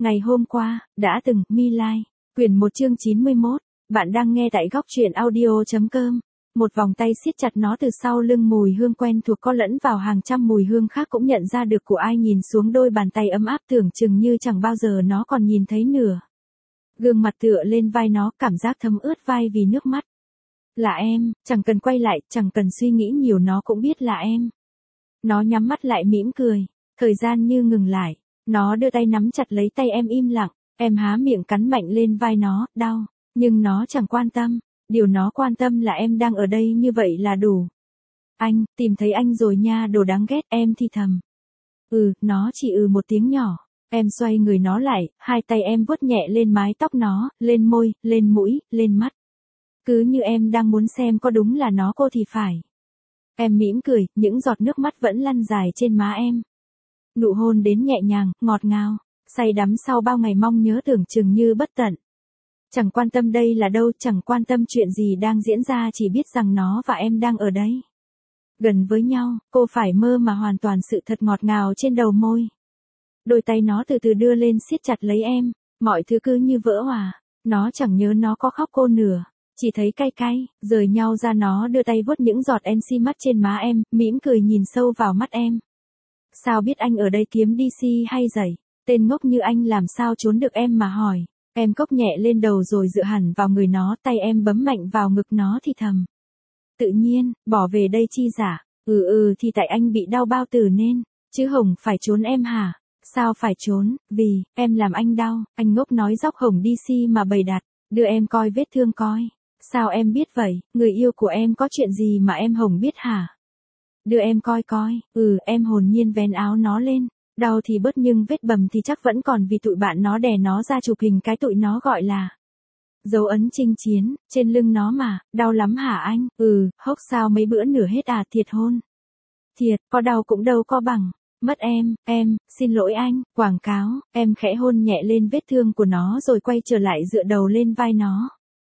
Ngày hôm qua, đã từng, My Lai. Quyển 1 chương 91. Bạn đang nghe tại góc truyện audio.com. Một vòng tay siết chặt nó từ sau lưng, mùi hương quen thuộc có lẫn vào hàng trăm mùi hương khác cũng nhận ra được của ai, nhìn xuống đôi bàn tay ấm áp tưởng chừng như chẳng bao giờ nó còn nhìn thấy nửa. Gương mặt tựa lên vai nó, cảm giác thấm ướt vai vì nước mắt. Là em, chẳng cần quay lại, chẳng cần suy nghĩ nhiều, nó cũng biết là em. Nó nhắm mắt lại mỉm cười, thời gian như ngừng lại. Nó đưa tay nắm chặt lấy tay em, im lặng. Em há miệng cắn mạnh lên vai nó, đau, nhưng nó chẳng quan tâm. Điều nó quan tâm là em đang ở đây, như vậy là đủ. Anh, tìm thấy anh rồi nha, đồ đáng ghét, em thì thầm. Nó chỉ một tiếng nhỏ. Em xoay người nó lại, hai tay em vuốt nhẹ lên mái tóc nó, lên môi, lên mũi, lên mắt. Cứ như em đang muốn xem có đúng là nó cô thì phải. Em mỉm cười, những giọt nước mắt vẫn lăn dài trên má em. Nụ hôn đến nhẹ nhàng, ngọt ngào, say đắm sau bao ngày mong nhớ tưởng chừng như bất tận. Chẳng quan tâm đây là đâu, chẳng quan tâm chuyện gì đang diễn ra, chỉ biết rằng nó và em đang ở đấy. Gần với nhau, cô phải mơ mà hoàn toàn sự thật ngọt ngào trên đầu môi. Đôi tay nó từ từ đưa lên siết chặt lấy em, mọi thứ cứ như vỡ hòa. Nó chẳng nhớ nó có khóc cô nửa, chỉ thấy cay cay, rời nhau ra nó đưa tay vuốt những giọt NC mắt trên má em, mỉm cười nhìn sâu vào mắt em. Sao biết anh ở đây, kiếm DC hay giày? Tên ngốc như anh làm sao trốn được, em mà hỏi. Em cốc nhẹ lên đầu rồi dựa hẳn vào người nó, tay em bấm mạnh vào ngực nó thì thầm. Tự nhiên, bỏ về đây chi giả? Thì tại anh bị đau bao tử nên, chứ Hồng phải trốn em hả? Sao phải trốn, vì, em làm anh đau, anh ngốc nói dóc Hồng DC mà bày đặt, đưa em coi vết thương coi. Sao em biết vậy, người yêu của em có chuyện gì mà em Hồng biết hả? Đưa em coi coi, em hồn nhiên vén áo nó lên, đau thì bớt nhưng vết bầm thì chắc vẫn còn, vì tụi bạn nó đè nó ra chụp hình cái tụi nó gọi là dấu ấn chinh chiến, trên lưng nó mà, đau lắm hả anh? Hốc sao mấy bữa nửa hết à, thiệt hôn. Thiệt, có đau cũng đâu có bằng, mất em, xin lỗi anh, quảng cáo, em khẽ hôn nhẹ lên vết thương của nó rồi quay trở lại dựa đầu lên vai nó.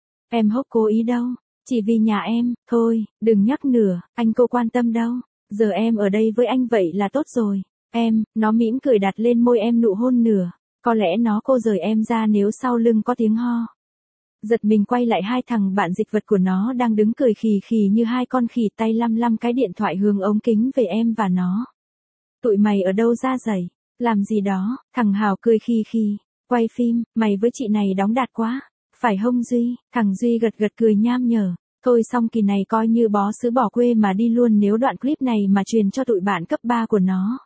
Em hốc cố ý đâu, chỉ vì nhà em, thôi, đừng nhắc nữa, anh cô quan tâm đâu, giờ em ở đây với anh vậy là tốt rồi. Nó mỉm cười đặt lên môi em nụ hôn nửa, có lẽ nó cô rời em ra nếu sau lưng có tiếng ho. Giật mình quay lại, hai thằng bạn dịch vật của nó đang đứng cười khì khì như hai con khỉ, tay lăm lăm cái điện thoại hướng ống kính về em và nó. Tụi mày ở đâu ra giày, làm gì đó? Thằng Hào cười khì khì, quay phim, mày với chị này đóng đạt quá, phải không Duy? Thằng Duy gật gật cười nham nhở. Thôi xong kỳ này coi như bó xứ bỏ quê mà đi luôn nếu đoạn clip này mà truyền cho tụi bạn cấp 3 của nó.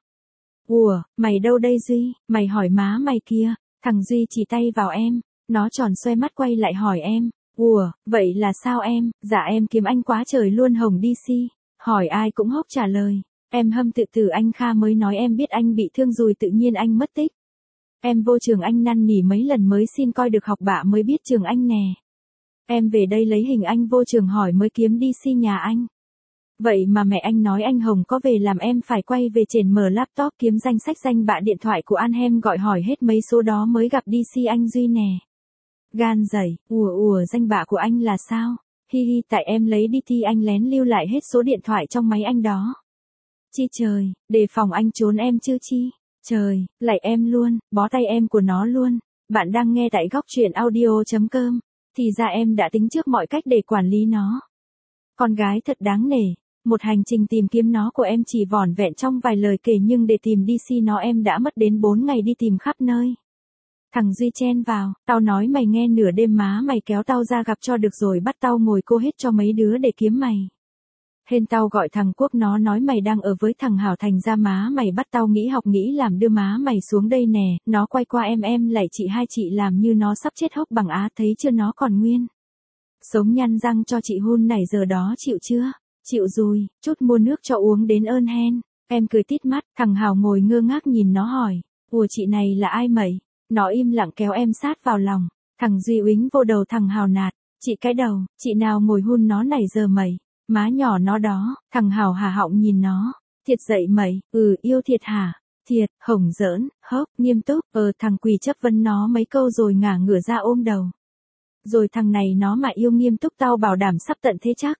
Mày đâu đây Duy? Mày hỏi má mày kia. Thằng Duy chỉ tay vào em, nó tròn xoay mắt quay lại hỏi em. Vậy là sao em? Dạ em kiếm anh quá trời luôn Hồng DC. Hỏi ai cũng hốc trả lời. Em hâm tự tử, anh Kha mới nói em biết anh bị thương rồi tự nhiên anh mất tích. Em vô trường anh năn nỉ mấy lần mới xin coi được học bạ mới biết trường anh nè. Em về đây lấy hình anh vô trường hỏi mới kiếm DC nhà anh. Vậy mà mẹ anh nói anh Hồng có về làm em phải quay về trên mở laptop kiếm danh sách danh bạ điện thoại của Anhem gọi hỏi hết mấy số đó mới gặp DC anh Duy nè. Gan dày, danh bạ của anh là sao? Hi tại em lấy đi thì anh lén lưu lại hết số điện thoại trong máy anh đó. Chi trời, đề phòng anh trốn em chứ chi. Trời, lại em luôn, bó tay em của nó luôn. Bạn đang nghe tại góc truyện audio.com. Thì ra em đã tính trước mọi cách để quản lý nó. Con gái thật đáng nể. Một hành trình tìm kiếm nó của em chỉ vỏn vẹn trong vài lời kể, nhưng để tìm DC nó em đã mất đến 4 ngày đi tìm khắp nơi. Thằng Duy chen vào, tao nói mày nghe, nửa đêm má mày kéo tao ra gặp cho được rồi bắt tao ngồi cô hết cho mấy đứa để kiếm mày. Hên tao gọi thằng Quốc, nó nói mày đang ở với thằng Hảo, thành ra má mày bắt tao nghỉ học nghỉ làm đưa má mày xuống đây nè. Nó quay qua em lại chị hai chị làm như nó sắp chết hốc bằng á, thấy chưa, nó còn nguyên sống nhăn răng cho chị hun này, giờ đó chịu chưa? Chịu rồi, chút mua nước cho uống đến ơn hen. Em cười tít mắt, thằng Hào ngồi ngơ ngác nhìn nó hỏi. Chị này là ai mày? Nó im lặng kéo em sát vào lòng. Thằng Duy uýnh vô đầu thằng Hào nạt. Chị cái đầu, chị nào ngồi hun nó này giờ mày? Má nhỏ nó đó. Thằng Hào hà họng nhìn nó. Thiệt dậy mày? Yêu thiệt hả? Thiệt, Hồng giỡn, hốc, nghiêm túc. Thằng Quỳ chấp vấn nó mấy câu rồi ngả ngửa ra ôm đầu. Rồi thằng này nó mà yêu nghiêm túc tao bảo đảm sắp tận thế chắc.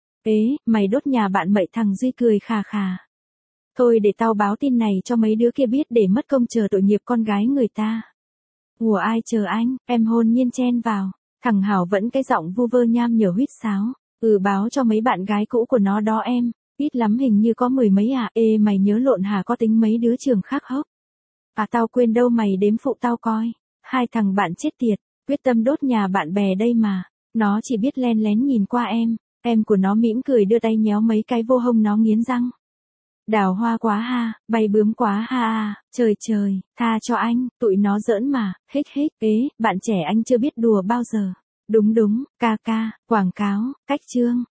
Mày đốt nhà bạn mậy, thằng Duy cười khà khà. Thôi để tao báo tin này cho mấy đứa kia biết để mất công chờ tội nghiệp con gái người ta. Ủa ai chờ anh, em hồn nhiên chen vào. Thằng Hảo vẫn cái giọng vu vơ nham nhở huýt sáo. Báo cho mấy bạn gái cũ của nó đó em. Ít lắm hình như có 10 mấy à. Ê mày nhớ lộn hả, có tính mấy đứa trường khác hốc. À tao quên đâu, mày đếm phụ tao coi. Hai thằng bạn chết tiệt, quyết tâm đốt nhà bạn bè đây mà. Nó chỉ biết len lén nhìn qua em của nó mỉm cười đưa tay nhéo mấy cái vô hông nó nghiến răng. Đào hoa quá ha, bay bướm quá ha à, trời trời, tha cho anh, tụi nó giỡn mà, hích hích, bạn trẻ anh chưa biết đùa bao giờ. Đúng đúng, ca ca, quảng cáo, cách chương.